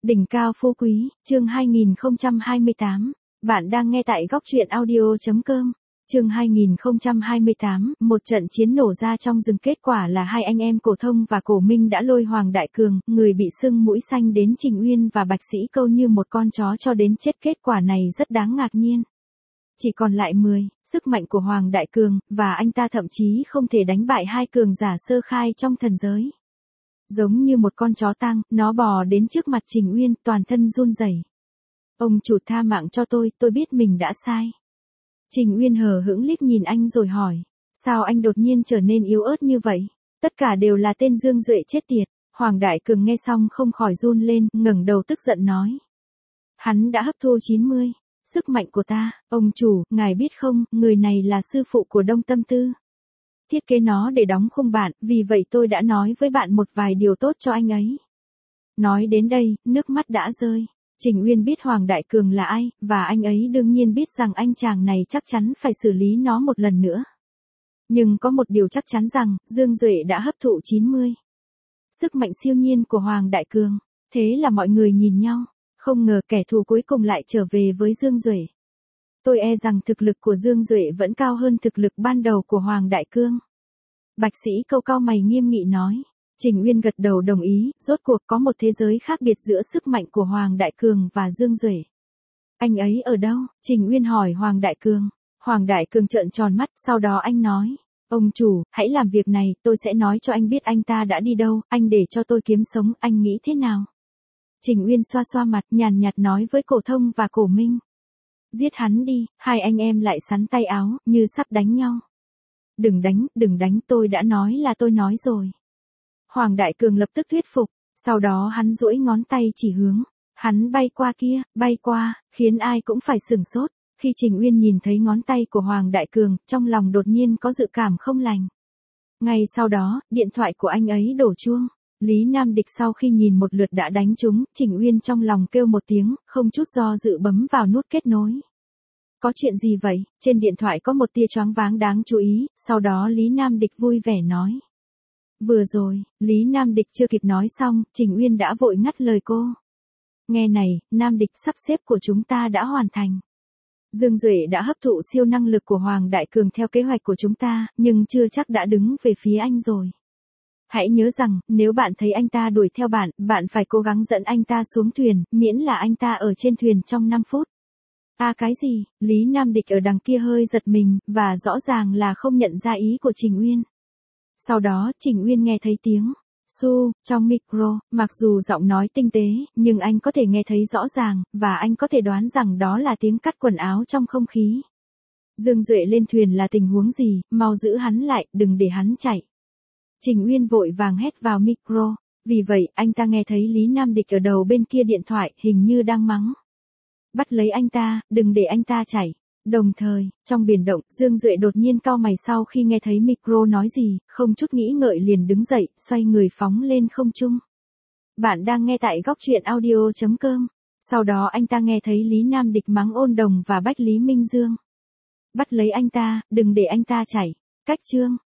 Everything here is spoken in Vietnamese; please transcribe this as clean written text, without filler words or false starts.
Đỉnh cao phú quý, chương 2028. Bạn đang nghe tại góc truyện audio.com. Chương 2028, một trận chiến nổ ra trong rừng, kết quả là hai anh em Cổ Thông và Cổ Minh đã lôi Hoàng Đại Cường, người bị sưng mũi xanh, đến Trình Uyên và Bạch Sĩ Câu như một con chó cho đến chết. Kết quả này rất đáng ngạc nhiên. Chỉ còn lại 10, sức mạnh của Hoàng Đại Cường, và anh ta thậm chí không thể đánh bại hai cường giả sơ khai trong thần giới. Giống như một con chó tang, nó bò đến trước mặt Trình Uyên, toàn thân run rẩy. Ông chủ tha mạng cho tôi biết mình đã sai. Trình Uyên hờ hững liếc nhìn anh rồi hỏi, sao anh đột nhiên trở nên yếu ớt như vậy? Tất cả đều là tên Dương Duệ chết tiệt. Hoàng Đại Cường nghe xong không khỏi run lên, ngẩng đầu tức giận nói. Hắn đã hấp thu 90, sức mạnh của ta. Ông chủ, ngài biết không, người này là sư phụ của Đông Tâm Tư. Thiết kế nó để đóng khung bạn, vì vậy tôi đã nói với bạn một vài điều tốt cho anh ấy. Nói đến đây, nước mắt đã rơi. Trình Uyên biết Hoàng Đại Cường là ai, và anh ấy đương nhiên biết rằng anh chàng này chắc chắn phải xử lý nó một lần nữa. Nhưng có một điều chắc chắn rằng, Dương Duệ đã hấp thụ 90. Sức mạnh siêu nhiên của Hoàng Đại Cường. Thế là mọi người nhìn nhau, không ngờ kẻ thù cuối cùng lại trở về với Dương Duệ. Tôi e rằng thực lực của Dương Duệ vẫn cao hơn thực lực ban đầu của Hoàng Đại Cường. Bạch Sĩ Câu cau mày nghiêm nghị nói. Trình Uyên gật đầu đồng ý, rốt cuộc có một thế giới khác biệt giữa sức mạnh của Hoàng Đại Cường và Dương Duệ. Anh ấy ở đâu? Trình Uyên hỏi Hoàng Đại Cường. Hoàng Đại Cường trợn tròn mắt, sau đó anh nói. Ông chủ, hãy làm việc này, tôi sẽ nói cho anh biết anh ta đã đi đâu, anh để cho tôi kiếm sống, anh nghĩ thế nào? Trình Uyên xoa xoa mặt, nhàn nhạt nói với Cổ Thông và Cổ Minh. Giết hắn đi. Hai anh em lại xắn tay áo, như sắp đánh nhau. Đừng đánh, tôi đã nói là tôi nói rồi. Hoàng Đại Cường lập tức thuyết phục, sau đó hắn duỗi ngón tay chỉ hướng. Hắn bay qua kia, bay qua, khiến ai cũng phải sửng sốt. Khi Trình Uyên nhìn thấy ngón tay của Hoàng Đại Cường, trong lòng đột nhiên có dự cảm không lành. Ngay sau đó, điện thoại của anh ấy đổ chuông. Lý Nam Địch sau khi nhìn một lượt đã đánh trúng, Trình Uyên trong lòng kêu một tiếng, không chút do dự bấm vào nút kết nối. Có chuyện gì vậy? Trên điện thoại có một tia choáng váng đáng chú ý, sau đó Lý Nam Địch vui vẻ nói. Vừa rồi, Lý Nam Địch chưa kịp nói xong, Trình Uyên đã vội ngắt lời cô. Nghe này, Nam Địch, sắp xếp của chúng ta đã hoàn thành. Dương Duệ đã hấp thụ siêu năng lực của Hoàng Đại Cường theo kế hoạch của chúng ta, nhưng chưa chắc đã đứng về phía anh rồi. Hãy nhớ rằng, nếu bạn thấy anh ta đuổi theo bạn, bạn phải cố gắng dẫn anh ta xuống thuyền, miễn là anh ta ở trên thuyền trong 5 phút. À cái gì? Lý Nam Địch ở đằng kia hơi giật mình, và rõ ràng là không nhận ra ý của Trình Uyên. Sau đó, Trình Uyên nghe thấy tiếng su trong micro, mặc dù giọng nói tinh tế, nhưng anh có thể nghe thấy rõ ràng, và anh có thể đoán rằng đó là tiếng cắt quần áo trong không khí. Dương Duệ lên thuyền là tình huống gì, mau giữ hắn lại, đừng để hắn chạy. Trình Uyên vội vàng hét vào micro, vì vậy anh ta nghe thấy Lý Nam Địch ở đầu bên kia điện thoại, hình như đang mắng. Bắt lấy anh ta, đừng để anh ta chạy. Đồng thời, trong biển động, Dương Duệ đột nhiên cau mày sau khi nghe thấy micro nói gì, không chút nghĩ ngợi liền đứng dậy, xoay người phóng lên không trung. Bạn đang nghe tại góc truyện audio.com. Sau đó anh ta nghe thấy Lý Nam Địch mắng Ôn Đồng và Bách Lý Minh Dương. Bắt lấy anh ta, đừng để anh ta chạy. Cách chương.